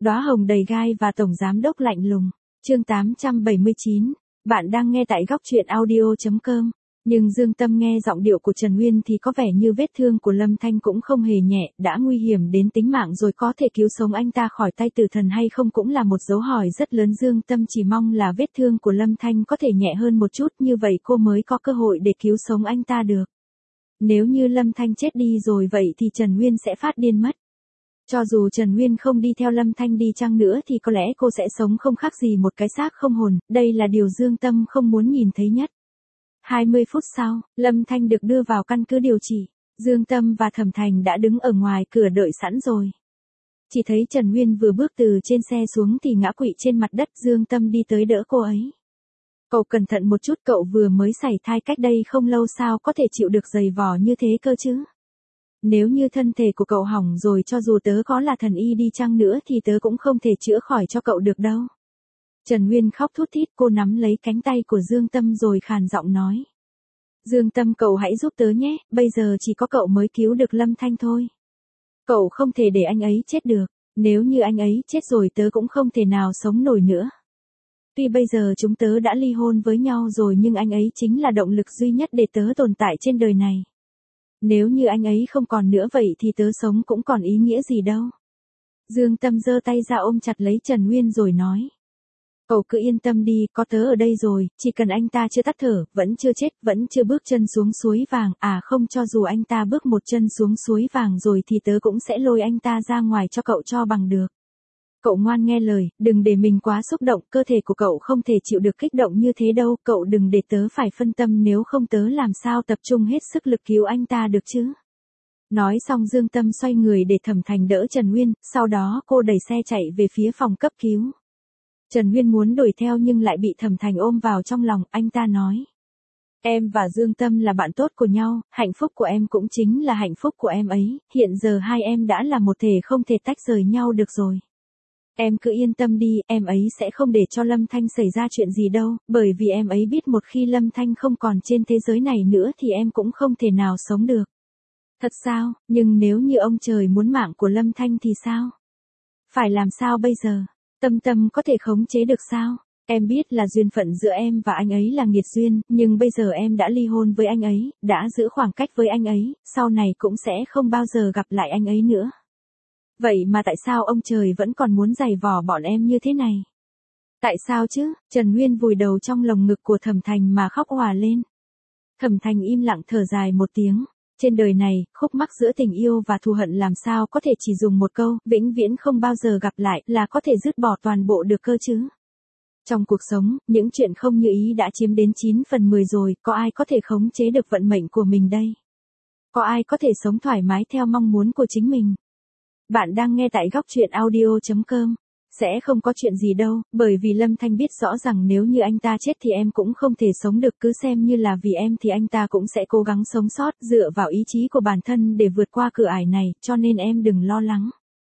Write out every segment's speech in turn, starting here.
Đóa hồng đầy gai và tổng giám đốc lạnh lùng. Chương 879. Bạn đang nghe tại góc truyện audio.com. Nhưng Dương Tâm nghe giọng điệu của Trần Uyên thì có vẻ như vết thương của Lâm Thanh cũng không hề nhẹ, đã nguy hiểm đến tính mạng rồi, có thể cứu sống anh ta khỏi tay tử thần hay không cũng là một dấu hỏi rất lớn. Dương Tâm chỉ mong là vết thương của Lâm Thanh có thể nhẹ hơn một chút, như vậy cô mới có cơ hội để cứu sống anh ta được. Nếu như Lâm Thanh chết đi rồi vậy thì Trần Uyên sẽ phát điên mất. Cho dù Trần Uyên không đi theo Lâm Thanh đi chăng nữa thì có lẽ cô sẽ sống không khác gì một cái xác không hồn, đây là điều Dương Tâm không muốn nhìn thấy nhất. 20 phút sau, Lâm Thanh được đưa vào căn cứ điều trị. Dương Tâm và Thẩm Thành đã đứng ở ngoài cửa đợi sẵn rồi. Chỉ thấy Trần Uyên vừa bước từ trên xe xuống thì ngã quỵ trên mặt đất. Dương Tâm đi tới đỡ cô ấy. Cậu cẩn thận một chút, cậu vừa mới sảy thai cách đây không lâu, sao có thể chịu được giày vò như thế cơ chứ? Nếu như thân thể của cậu hỏng rồi, cho dù tớ có là thần y đi chăng nữa thì tớ cũng không thể chữa khỏi cho cậu được đâu. Trần Uyên khóc thút thít, cô nắm lấy cánh tay của Dương Tâm rồi khàn giọng nói. Dương Tâm, cậu hãy giúp tớ nhé, bây giờ chỉ có cậu mới cứu được Lâm Thanh thôi. Cậu không thể để anh ấy chết được, nếu như anh ấy chết rồi tớ cũng không thể nào sống nổi nữa. Tuy bây giờ chúng tớ đã ly hôn với nhau rồi nhưng anh ấy chính là động lực duy nhất để tớ tồn tại trên đời này. Nếu như anh ấy không còn nữa vậy thì tớ sống cũng còn ý nghĩa gì đâu. Dương Tâm giơ tay ra ôm chặt lấy Trần Uyên rồi nói. Cậu cứ yên tâm đi, có tớ ở đây rồi, chỉ cần anh ta chưa tắt thở, vẫn chưa chết, vẫn chưa bước chân xuống suối vàng, không, cho dù anh ta bước một chân xuống suối vàng rồi thì tớ cũng sẽ lôi anh ta ra ngoài cho cậu cho bằng được. Cậu ngoan nghe lời, đừng để mình quá xúc động, cơ thể của cậu không thể chịu được kích động như thế đâu, cậu đừng để tớ phải phân tâm, nếu không tớ làm sao tập trung hết sức lực cứu anh ta được chứ. Nói xong Dương Tâm xoay người để Thẩm Thành đỡ Trần Uyên, sau đó cô đẩy xe chạy về phía phòng cấp cứu. Trần Uyên muốn đuổi theo nhưng lại bị Thẩm Thành ôm vào trong lòng, anh ta nói. Em và Dương Tâm là bạn tốt của nhau, hạnh phúc của em cũng chính là hạnh phúc của em ấy, hiện giờ hai em đã là một thể không thể tách rời nhau được rồi. Em cứ yên tâm đi, em ấy sẽ không để cho Lâm Thanh xảy ra chuyện gì đâu, bởi vì em ấy biết một khi Lâm Thanh không còn trên thế giới này nữa thì em cũng không thể nào sống được. Thật sao, nhưng nếu như ông trời muốn mạng của Lâm Thanh thì sao? Phải làm sao bây giờ? Tâm Tâm có thể khống chế được sao? Em biết là duyên phận giữa em và anh ấy là nghiệt duyên, nhưng bây giờ em đã ly hôn với anh ấy, đã giữ khoảng cách với anh ấy, sau này cũng sẽ không bao giờ gặp lại anh ấy nữa. Vậy mà tại sao ông trời vẫn còn muốn giày vò bọn em như thế này? Tại sao chứ? Trần Uyên vùi đầu trong lồng ngực của Thẩm Thành mà khóc òa lên. Thẩm Thành im lặng thở dài một tiếng. Trên đời này, khúc mắc giữa tình yêu và thù hận làm sao có thể chỉ dùng một câu, vĩnh viễn không bao giờ gặp lại, là có thể dứt bỏ toàn bộ được cơ chứ? Trong cuộc sống, những chuyện không như ý đã chiếm đến 9 phần 10 rồi, có ai có thể khống chế được vận mệnh của mình đây? Có ai có thể sống thoải mái theo mong muốn của chính mình? Bạn đang nghe tại góc truyện audio.com. Sẽ không có chuyện gì đâu, bởi vì Lâm Thanh biết rõ rằng nếu như anh ta chết thì em cũng không thể sống được, cứ xem như là vì em thì anh ta cũng sẽ cố gắng sống sót, dựa vào ý chí của bản thân để vượt qua cửa ải này, cho nên em đừng lo lắng.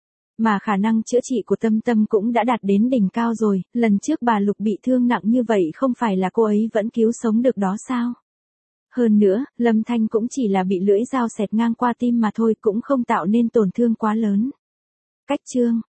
Mà khả năng chữa trị của Tâm Tâm cũng đã đạt đến đỉnh cao rồi, lần trước bà Lục bị thương nặng như vậy không phải là cô ấy vẫn cứu sống được đó sao? Hơn nữa, Lâm Thanh cũng chỉ là bị lưỡi dao xẹt ngang qua tim mà thôi, cũng không tạo nên tổn thương quá lớn. Cách chương